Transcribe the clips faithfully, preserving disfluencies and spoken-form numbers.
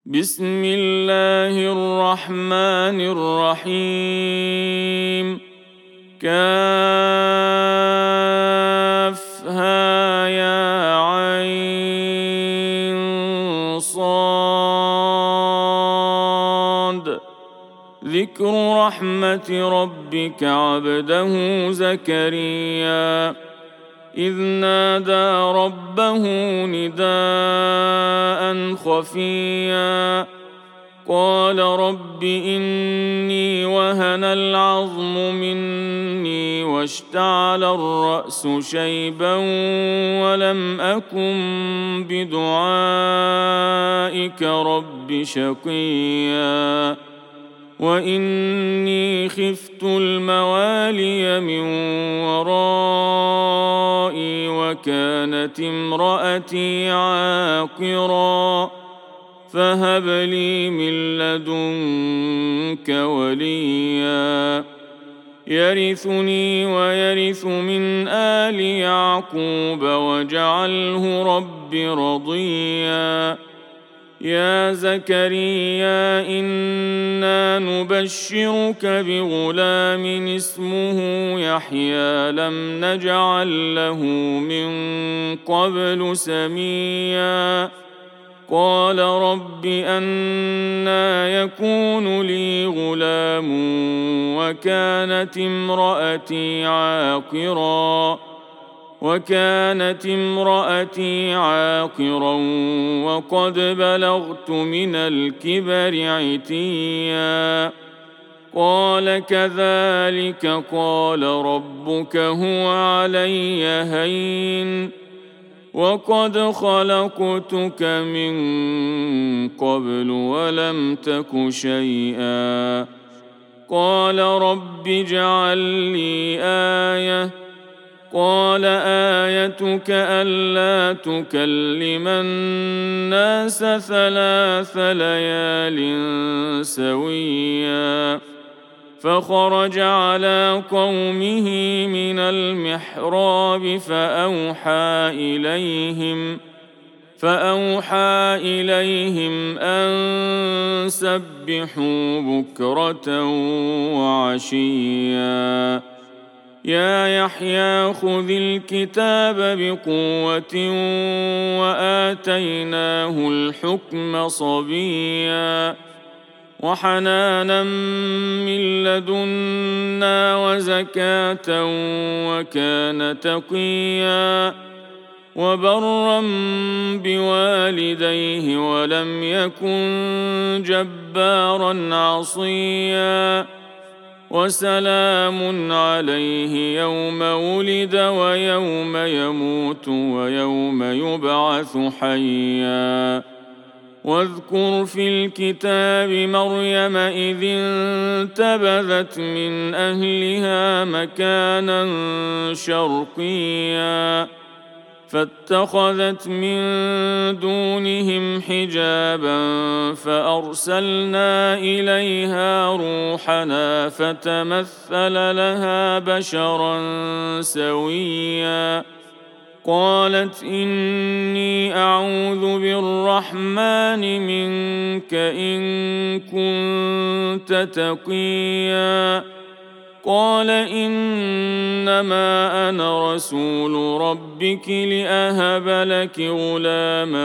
بسم الله الرحمن الرحيم كافها يا عين صاد ذكر رحمة ربك عبده زكريا إذ نادى ربه نداء خفيا قال رب إني وهن العظم مني واشتعل الرأس شيبا ولم أكن بدعائك رب شقيا وإني خفت الموالي من ورائي وكانت امرأتي عاقرا فهب لي من لدنك وليا يرثني ويرث من آل يعقوب واجعله رب رضيا يا زكريا إنا نبشرك بغلام اسمه يحيى لم نجعل له من قبل سميا قال رب أنى يكون لي غلام وكانت امرأتي عاقرا وكانت امرأتي عاقرا وقد بلغت من الكبر عتيا قال كذلك قال ربك هو علي هين وقد خلقتك من قبل ولم تك شيئا قال رب اجعل لي آية قال آيتك ألا تكلم الناس ثلاث ليال سويا فخرج على قومه من المحراب فأوحى إليهم فأوحى إليهم أن سبحوا بكرة وعشيا يا يحيى خذ الكتاب بقوة وآتيناه الحكم صبيا وحنانا من لدنا وزكاة وكان تقيا وبرا بوالديه ولم يكن جبارا عصيا وسلام عليه يوم ولد ويوم يموت ويوم يبعث حيا واذكر في الكتاب مريم إذ انتبذت من أهلها مكانا شرقيا فاتخذت من دونهم حجابا فأرسلنا إليها روحنا فتمثل لها بشرا سويا قالت إني أعوذ بالرحمن منك إن كنت تقيا قال إنما أنا رسول ربك لأهب لك غلاما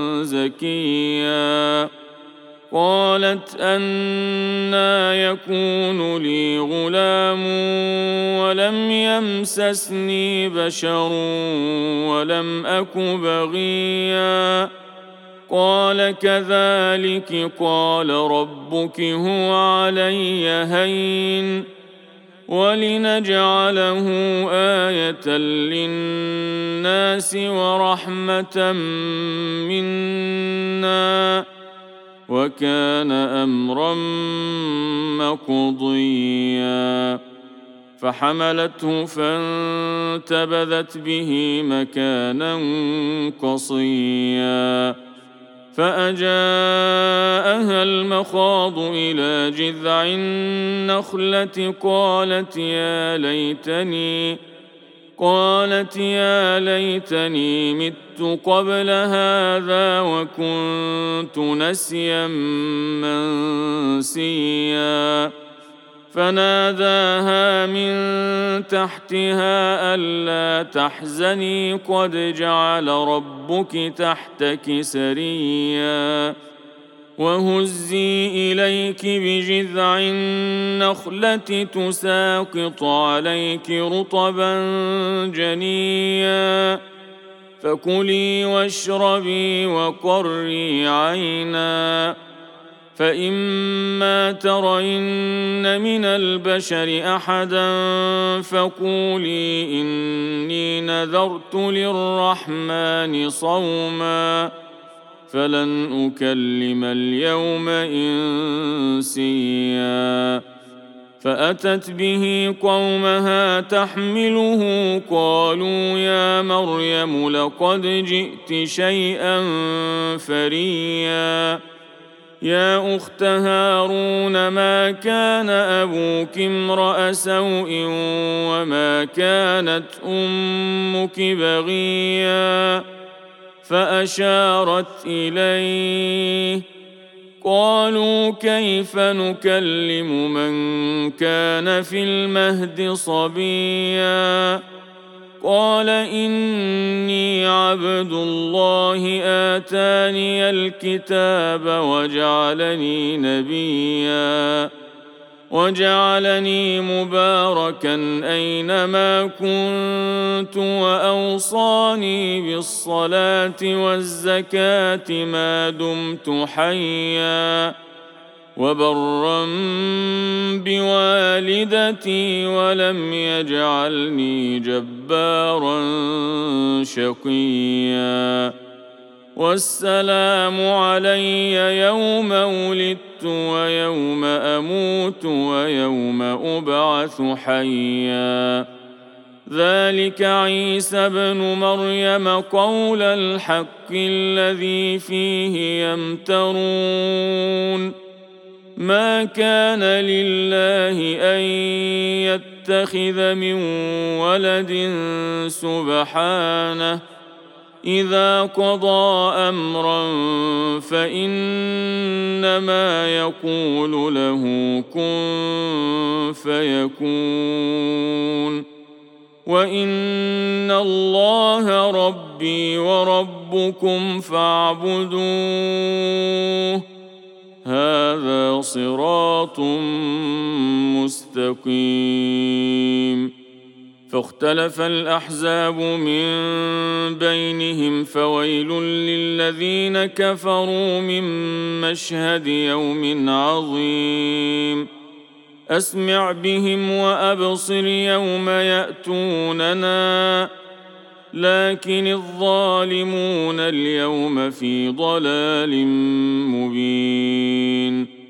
زكيا قالت أنى يكون لي غلام ولم يمسسني بشر ولم أك بغيا قال كذلك قال ربك هو علي هين ولنجعله آية للناس ورحمة منا وكان أمرا مقضيا فحملته فانتبذت به مكانا قصيا فأجاءها المخاض إلى جذع النخلة قالت يا ليتني قالت يا ليتني مت قبل هذا وكنت نسيا منسيا فناداها من تحتها ألا تحزني قد جعل ربك تحتك سريا وهزي إليك بجذع النخلة تساقط عليك رطبا جنيا فكلي واشربي وقري عينا فإما ترين من البشر أحدا فقولي إني نذرت للرحمن صوما فلن أكلم اليوم إنسيا فأتت به قومها تحمله قالوا يا مريم لقد جئت شيئا فريا يا أخت هارون ما كان أبوك امرأ سوء وما كانت أمك بغيا فأشارت إليه قالوا كيف نكلم من كان في المهد صبيا قال إني عبد الله آتاني الكتاب وجعلني نبيا وجعلني مباركا أينما كنت وأوصاني بالصلاة والزكاة ما دمت حيا وبرا بوالدتي ولم يجعلني جبارا شقيا والسلام علي يوم ولدت ويوم أموت ويوم أبعث حيا ذلك عيسى بن مريم قول الحق الذي فيه يمترون ما كان لله أن يتخذ من ولد سبحانه إذا قضى أمرا فإنما يقول له كن فيكون وإن الله ربي وربكم فاعبدوه هذا صراط مستقيم فاختلف الأحزاب من بينهم فويل للذين كفروا من مشهد يوم عظيم أسمع بهم وأبصر يوم يأتوننا لكن الظالمون اليوم في ضلال مبين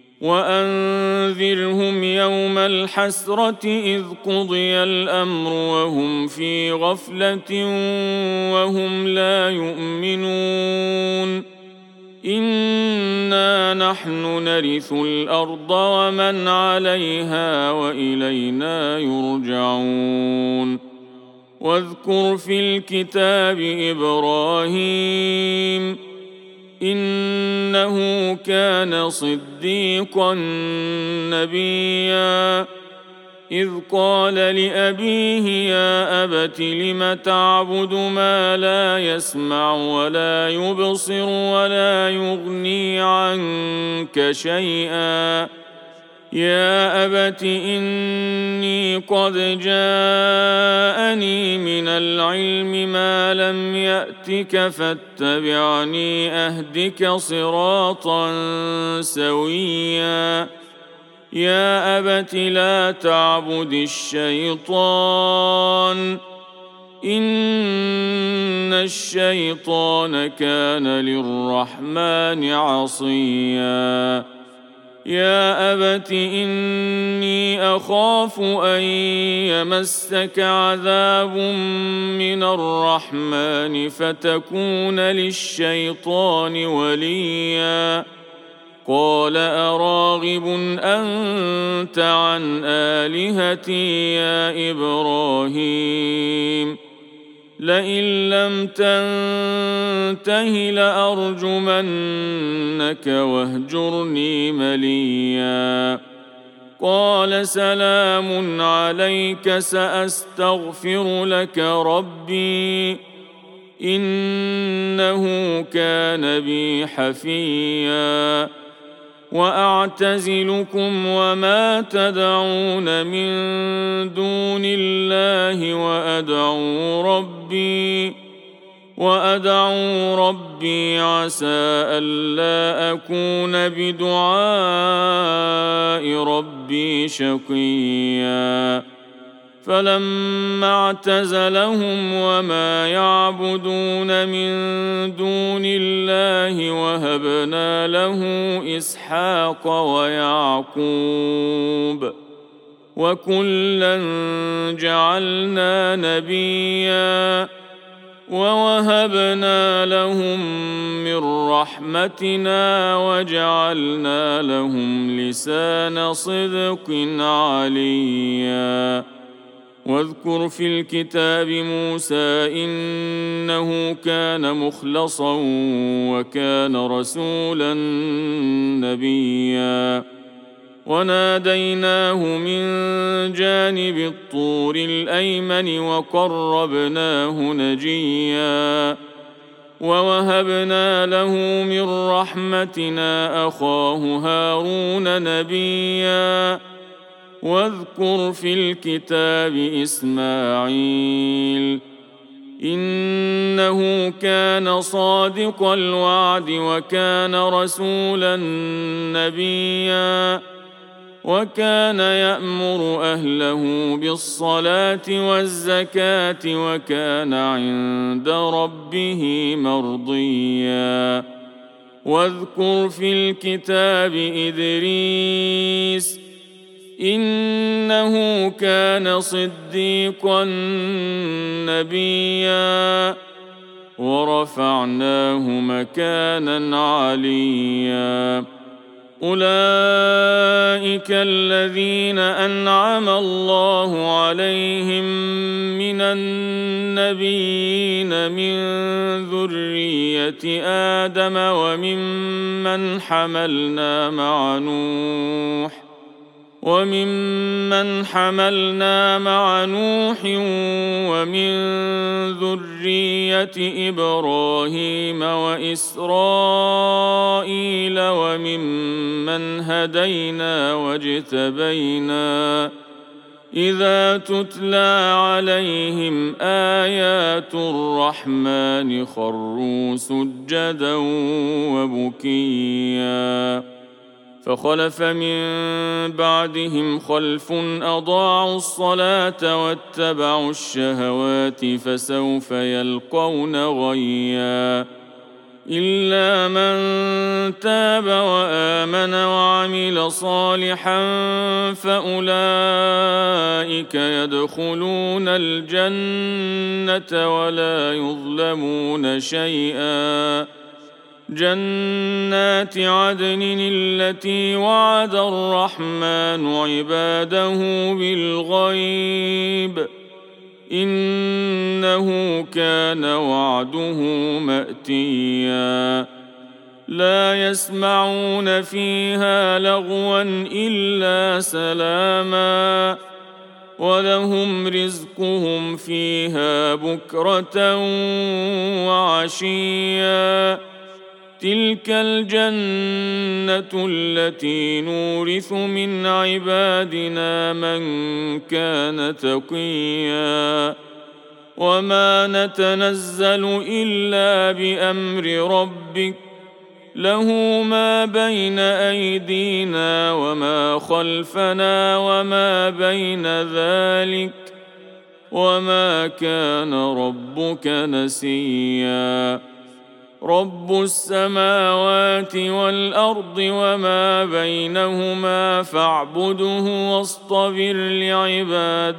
وأنذرهم يوم الحسرة إذ قضي الأمر وهم في غفلة وهم لا يؤمنون إنا نحن نرث الأرض ومن عليها وإلينا يرجعون واذكر في الكتاب إبراهيم إنه كان صديقا نبيا إذ قال لأبيه يا أبت لم تعبد ما لا يسمع ولا يبصر ولا يغني عنك شيئا يا أبت إني قد جاءني من العلم ما لم يأتك فاتبعني أهدك صراطا سويا يا أبت لا تعبد الشيطان إن الشيطان كان للرحمن عصيا يا أبت إني أخاف أن يمسك عذاب من الرحمن فتكون للشيطان وليا قال أراغب أنت عن آلهتي يا إبراهيم لئن لم تنته لأرجمنك واهجرني مليا قال سلام عليك سأستغفر لك ربي إنه كان بي حفيا وأعتزلكم وما تدعون من دون الله وأدعو ربي وأدعو ربي عسى ألا أكون بدعاء ربي شقيا فلما اعتزلهم وما يعبدون من دون الله وهبنا له إسحاق ويعقوب وكلا جعلنا نبيا ووهبنا لهم من رحمتنا وجعلنا لهم لسان صدق عليا واذكر في الكتاب موسى إنه كان مخلصا وكان رسولا نبيا وناديناه من جانب الطور الأيمن وقربناه نجيا ووهبنا له من رحمتنا أخاه هارون نبيا واذكر في الكتاب إسماعيل إنه كان صادق الوعد وكان رسولا نبيا وكان يأمر أهله بالصلاة والزكاة وكان عند ربه مرضيا واذكر في الكتاب إدريس إنه كان صديقا نبيا ورفعناه مكانا عليا أولئك الذين أنعم الله عليهم من النبيين من ذرية آدم وممن حملنا مع نوح وممن حملنا مع نوح ومن ذرية إبراهيم وإسرائيل وممن هدينا واجتبينا إذا تتلى عليهم آيات الرحمن خروا سجدا وبكيا فخلف من بعدهم خلف أضاعوا الصلاة واتبعوا الشهوات فسوف يلقون غيا إلا من تاب وآمن وعمل صالحا فأولئك يدخلون الجنة ولا يظلمون شيئا جنات عدن التي وعد الرحمن عباده بالغيب إنه كان وعده مأتيا لا يسمعون فيها لغوا إلا سلاما ولهم رزقهم فيها بكرة وعشيا تلك الجنة التي نورث من عبادنا من كان تقيا وما نتنزل إلا بأمر ربك له ما بين أيدينا وما خلفنا وما بين ذلك وما كان ربك نسيا رب السماوات والأرض وما بينهما فاعبده واصطبر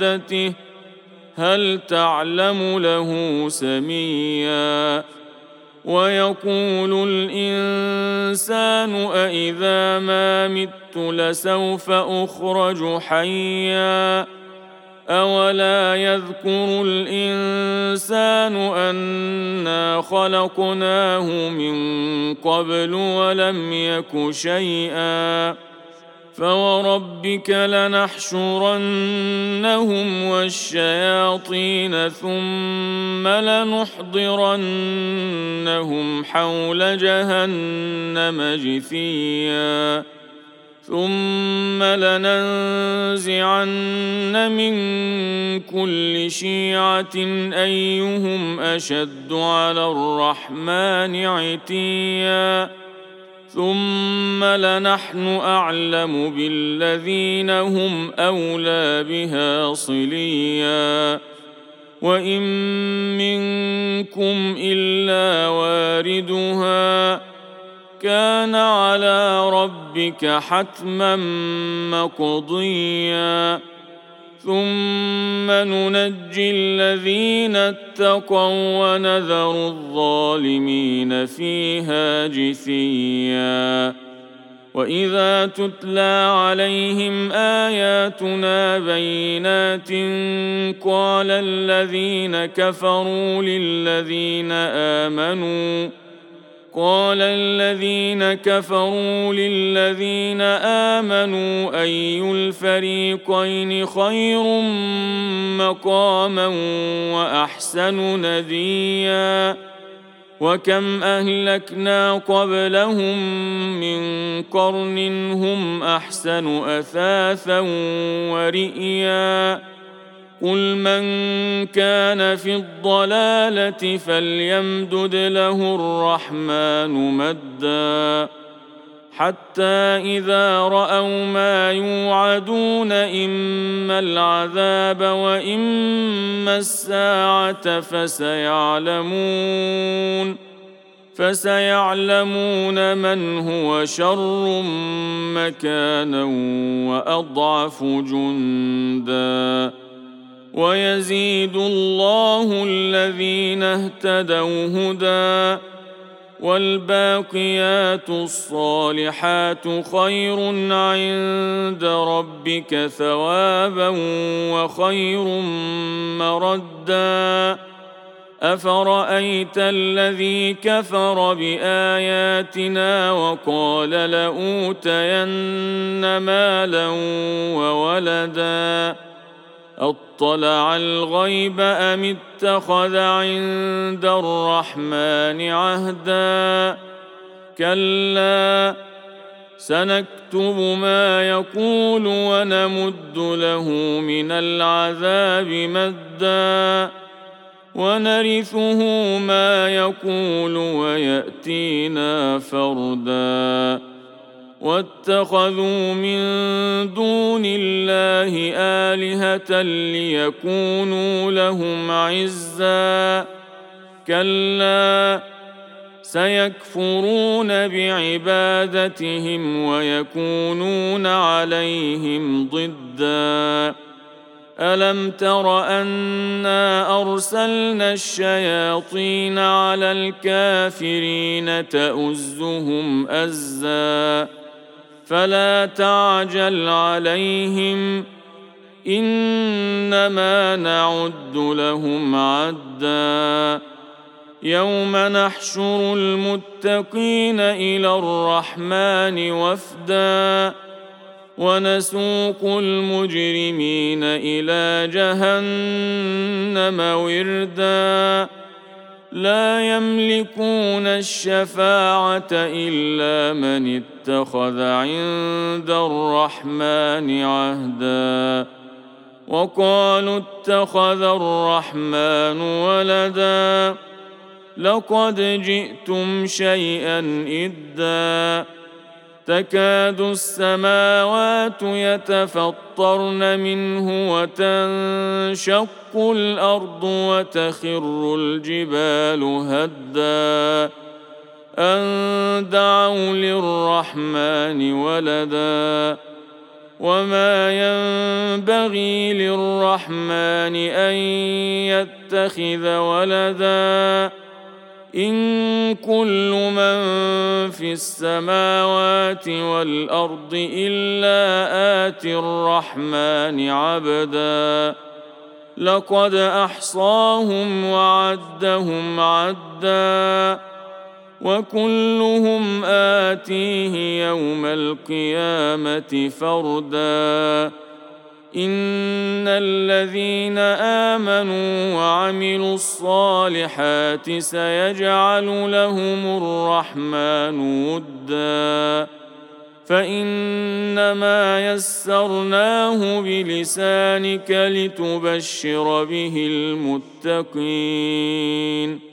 لعبادته هل تعلم له سميا ويقول الإنسان أإذا ما مت لسوف أخرج حيا أولا يذكر الإنسان أنا خلقناه من قبل ولم يك شيئا فوربك لنحشرنهم والشياطين ثم لنحضرنهم حول جهنم جثيا ثم لننزعن من كل شيعة أيهم أشد على الرحمن عتيا ثم لنحن أعلم بالذين هم أولى بها صليا وإن منكم إلا واردها كان على ربك حتما مقضيا ثم ننجي الذين اتقوا ونذر الظالمين فيها جثيا وإذا تتلى عليهم آياتنا بينات قال الذين كفروا للذين آمنوا قال الذين كفروا للذين آمنوا أي الفريقين خير مقاما وأحسن نديا وكم أهلكنا قبلهم من قرن هم أحسن أثاثا ورئيا قل من كان في الضلالة فليمدد له الرحمن مدا حتى إذا رأوا ما يوعدون إما العذاب وإما الساعة فسيعلمون فسيعلمون من هو شر مكانا وأضعف جندا ويزيد الله الذين اهتدوا هدى والباقيات الصالحات خير عند ربك ثوابا وخير مردا أفرأيت الذي كفر بآياتنا وقال لأوتين مالا وولدا أطلع الغيب أم اتخذ عند الرحمن عهدا كلا سنكتب ما يقول ونمد له من العذاب مدا ونرثه ما يقول ويأتينا فردا واتخذوا من دون الله آلهة ليكونوا لهم عزا كلا سيكفرون بعبادتهم ويكونون عليهم ضدا ألم تر أنا أرسلنا الشياطين على الكافرين تؤزهم أزا فلا تعجل عليهم إنما نعد لهم عدا يوم نحشر المتقين إلى الرحمن وفدا ونسوق المجرمين إلى جهنم وردا لا يملكون الشفاعة إلا من اتخذ عند الرحمن عهدا وقالوا اتخذ الرحمن ولدا لقد جئتم شيئا إدا تكاد السماوات يتفطرن منه وتنشق الأرض وتخر الجبال هدا أن دعوا للرحمن ولدا وما ينبغي للرحمن أن يتخذ ولدا إن كل من في السماوات والأرض إلا آتي الرحمن عبدا لقد أحصاهم وعدهم عدا وكلهم آتيه يوم القيامة فردا إن الذين آمنوا وعملوا الصالحات سيجعل لهم الرحمن ودا فإنما يسرناه بلسانك لتبشر به المتقين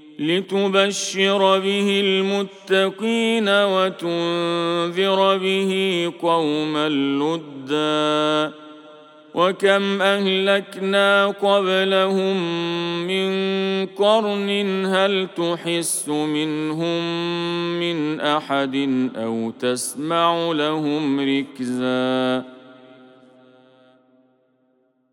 لتبشر به المتقين وتنذر به قوما لدا وكم أهلكنا قبلهم من قرن هل تحس منهم من أحد أو تسمع لهم ركزا